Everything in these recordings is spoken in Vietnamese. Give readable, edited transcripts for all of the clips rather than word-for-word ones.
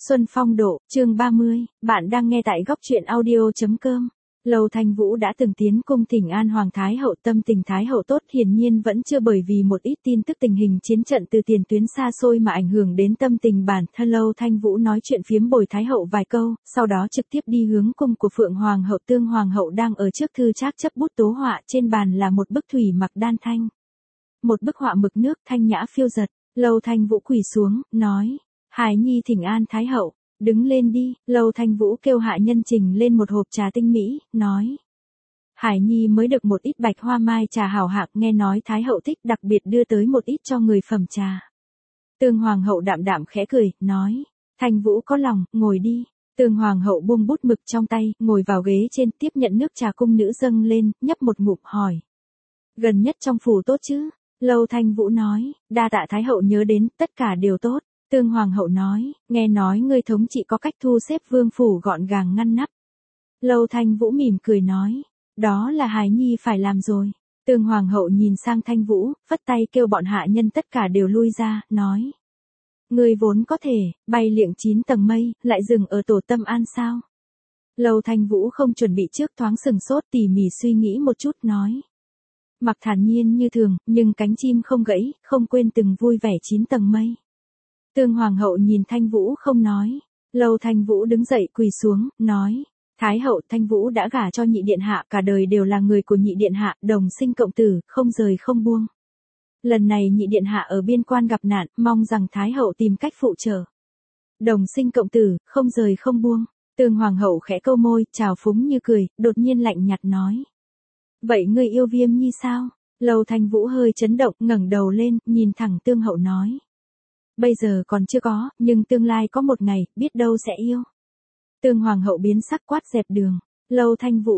Xuân Phong độ, chương 30, bạn đang nghe tại góc truyện audio.com. Lâu Thanh Vũ đã từng tiến cung thỉnh an Hoàng Thái Hậu, tâm tình Thái Hậu tốt hiển nhiên vẫn chưa bởi vì một ít tin tức tình hình chiến trận từ tiền tuyến xa xôi mà ảnh hưởng đến tâm tình bản thân. Lâu Thanh Vũ nói chuyện phiếm bồi Thái Hậu vài câu, sau đó trực tiếp đi hướng cung của Phượng Hoàng Hậu. Tương Hoàng Hậu đang ở trước thư trác chấp bút tố họa, trên bàn là một bức thủy mặc đan thanh. Một bức họa mực nước thanh nhã phiêu dật. Lâu Thanh Vũ quỳ xuống, nói: Hải nhi thỉnh an Thái Hậu, đứng lên đi. Lâu Thanh Vũ kêu hạ nhân trình lên một hộp trà tinh mỹ, nói: Hải nhi mới được một ít bạch hoa mai trà hảo hạng, nghe nói Thái Hậu thích, đặc biệt đưa tới một ít cho người phẩm trà. Tương Hoàng Hậu đạm đạm khẽ cười, nói: Thanh Vũ có lòng, ngồi đi. Tương Hoàng Hậu buông bút mực trong tay, ngồi vào ghế trên, tiếp nhận nước trà cung nữ dâng lên, nhấp một ngụm, hỏi: Gần nhất trong phủ tốt chứ? Lâu Thanh Vũ nói: Đa tạ Thái Hậu nhớ đến, tất cả đều tốt. Tương Hoàng Hậu nói: Nghe nói ngươi thống trị có cách thu xếp vương phủ gọn gàng ngăn nắp. Lâu Thanh Vũ mỉm cười nói: Đó là Hải nhi phải làm rồi. Tương Hoàng Hậu nhìn sang Thanh Vũ, phất tay kêu bọn hạ nhân tất cả đều lui ra, nói: Ngươi vốn có thể bay liệng 9 tầng mây, lại dừng ở tổ tâm an sao? Lâu Thanh Vũ không chuẩn bị trước, thoáng sừng sốt, tỉ mỉ suy nghĩ một chút, nói: Mặc thản nhiên như thường, nhưng cánh chim không gãy, không quên từng vui vẻ 9 tầng mây. Tương Hoàng Hậu nhìn Thanh Vũ không nói. Lâu Thanh Vũ đứng dậy quỳ xuống, nói: Thái Hậu, Thanh Vũ đã gả cho nhị điện hạ, cả đời đều là người của nhị điện hạ, đồng sinh cộng tử, không rời không buông. Lần này nhị điện hạ ở biên quan gặp nạn, mong rằng Thái Hậu tìm cách phụ trợ. Đồng sinh cộng tử, không rời không buông. Tương Hoàng Hậu khẽ câu môi, trào phúng như cười, đột nhiên lạnh nhạt nói: Vậy ngươi yêu Viêm Nhi sao? Lâu Thanh Vũ hơi chấn động, ngẩng đầu lên, nhìn thẳng Tương Hậu nói: Bây giờ còn chưa có, nhưng tương lai có một ngày, biết đâu sẽ yêu. Tương Hoàng Hậu biến sắc, quát dẹp đường. Lâu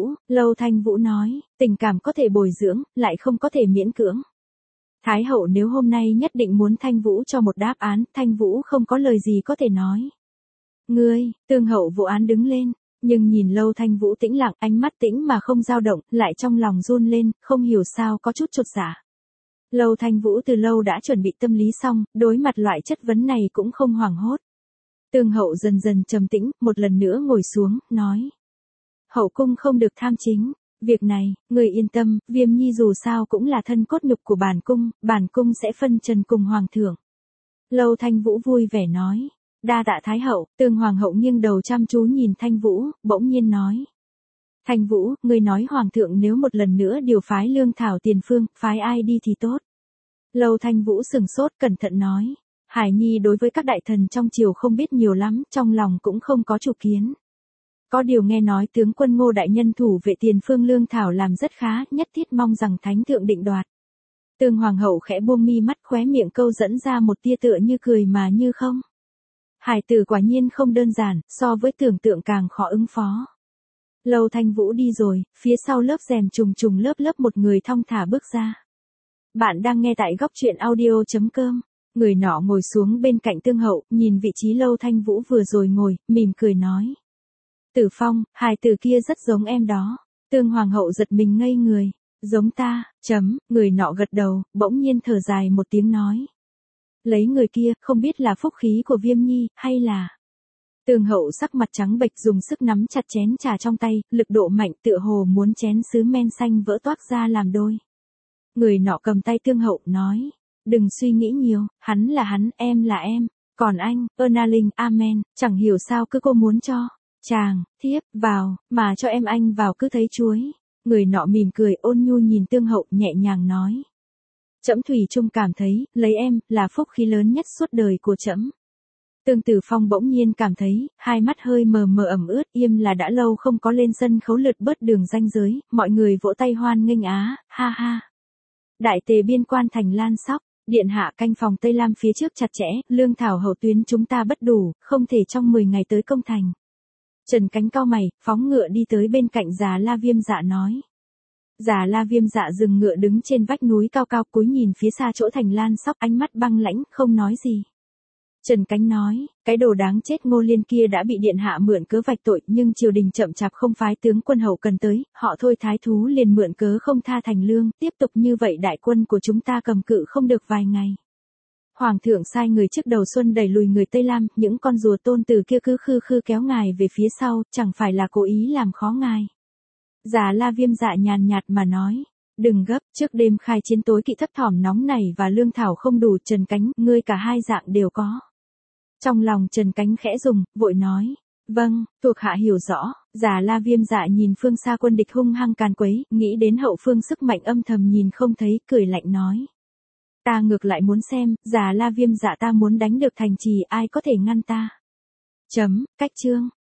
Thanh Vũ nói: Tình cảm có thể bồi dưỡng, lại không có thể miễn cưỡng. Thái Hậu nếu hôm nay nhất định muốn Thanh Vũ cho một đáp án, Thanh Vũ không có lời gì có thể nói. Ngươi, Tương Hậu vụ án đứng lên. Nhưng nhìn Lâu Thanh Vũ tĩnh lặng, ánh mắt tĩnh mà không dao động, lại trong lòng run lên, không hiểu sao có chút chột dạ. Lâu Thanh Vũ từ lâu đã chuẩn bị tâm lý xong, đối mặt loại chất vấn này cũng không hoảng hốt. Tương Hậu dần dần trầm tĩnh, một lần nữa ngồi xuống, nói: Hậu cung không được tham chính. Việc này, người yên tâm, Viêm Nhi dù sao cũng là thân cốt nhục của bản cung sẽ phân trần cùng Hoàng thượng. Lâu Thanh Vũ vui vẻ nói: Đa tạ Thái Hậu. Tương Hoàng Hậu nghiêng đầu chăm chú nhìn Thanh Vũ, bỗng nhiên nói: Thanh Vũ, ngươi nói Hoàng thượng nếu một lần nữa điều phái lương thảo tiền phương, phái ai đi thì tốt. Lâu Thanh Vũ sừng sốt, cẩn thận nói: Hải nhi đối với các đại thần trong triều không biết nhiều lắm, trong lòng cũng không có chủ kiến. Có điều nghe nói tướng quân Ngô đại nhân thủ vệ tiền phương lương thảo làm rất khá, nhất thiết mong rằng thánh thượng định đoạt. Tương Hoàng Hậu khẽ buông mi mắt, khóe miệng câu dẫn ra một tia tựa như cười mà như không. Hải tử quả nhiên không đơn giản, so với tưởng tượng càng khó ứng phó. Lâu Thanh Vũ đi rồi, phía sau lớp rèm trùng trùng lớp lớp một người thong thả bước ra. Bạn đang nghe tại góc truyện audio.com. Người nọ ngồi xuống bên cạnh Tương Hậu, nhìn vị trí Lâu Thanh Vũ vừa rồi ngồi, mỉm cười nói: Tử Phong, hài tử kia rất giống em đó. Tương Hoàng Hậu giật mình ngây người. Giống ta, người nọ gật đầu, bỗng nhiên thở dài một tiếng nói: Lấy người kia, không biết là phúc khí của Viêm Nhi, hay là... Tương Hậu sắc mặt trắng bệch, dùng sức nắm chặt chén trà trong tay, lực độ mạnh, tựa hồ muốn chén sứ men xanh vỡ toác ra làm đôi. Người nọ cầm tay Tương Hậu, nói: Đừng suy nghĩ nhiều, hắn là hắn, em là em. Còn anh, Ernalin, amen, chẳng hiểu sao cứ cô muốn cho chàng, thiếp, vào, mà cho em anh vào cứ thấy chuối. Người nọ mỉm cười ôn nhu nhìn Tương Hậu, nhẹ nhàng nói: Trẫm thủy chung cảm thấy, lấy em, là phúc khí lớn nhất suốt đời của trẫm. Tương Tử Phong bỗng nhiên cảm thấy, hai mắt hơi mờ mờ ẩm ướt, im là đã lâu không có lên sân khấu lượt bớt đường ranh giới, mọi người vỗ tay hoan nghênh á, ha ha. Đại tề biên quan thành lan sóc, điện hạ canh phòng Tây Lam phía trước chặt chẽ, lương thảo hậu tuyến chúng ta bất đủ, không thể trong 10 ngày tới công thành. Trần Cánh cau mày, phóng ngựa đi tới bên cạnh Già La Viêm Dạ nói. Già La Viêm Dạ dừng ngựa đứng trên vách núi cao cao, cúi nhìn phía xa chỗ thành lan sóc, ánh mắt băng lãnh, không nói gì. Trần Cánh nói, cái đồ đáng chết Ngô Liên kia đã bị điện hạ mượn cớ vạch tội, nhưng triều đình chậm chạp không phái tướng quân hậu cần tới, họ thôi thái thú liền mượn cớ không tha thành lương, tiếp tục như vậy đại quân của chúng ta cầm cự không được vài ngày. Hoàng thượng sai người trước đầu xuân đẩy lùi người Tây Lam, những con rùa tôn tử kia cứ khư khư kéo ngài về phía sau, chẳng phải là cố ý làm khó ngài. Già La Viêm dạ nhàn nhạt mà nói. Đừng gấp, trước đêm khai chiến tối kỵ thấp thỏm nóng nảy và lương thảo không đủ, Trần Cánh, ngươi cả hai dạng đều có. Trong lòng Trần Cánh khẽ rùng, vội nói. Vâng, thuộc hạ hiểu rõ. Già La Viêm dạ nhìn phương xa quân địch hung hăng càn quấy, nghĩ đến hậu phương sức mạnh âm thầm nhìn không thấy, cười lạnh nói. Ta ngược lại muốn xem, già La Viêm dạ ta muốn đánh được thành trì, ai có thể ngăn ta. Cách chương.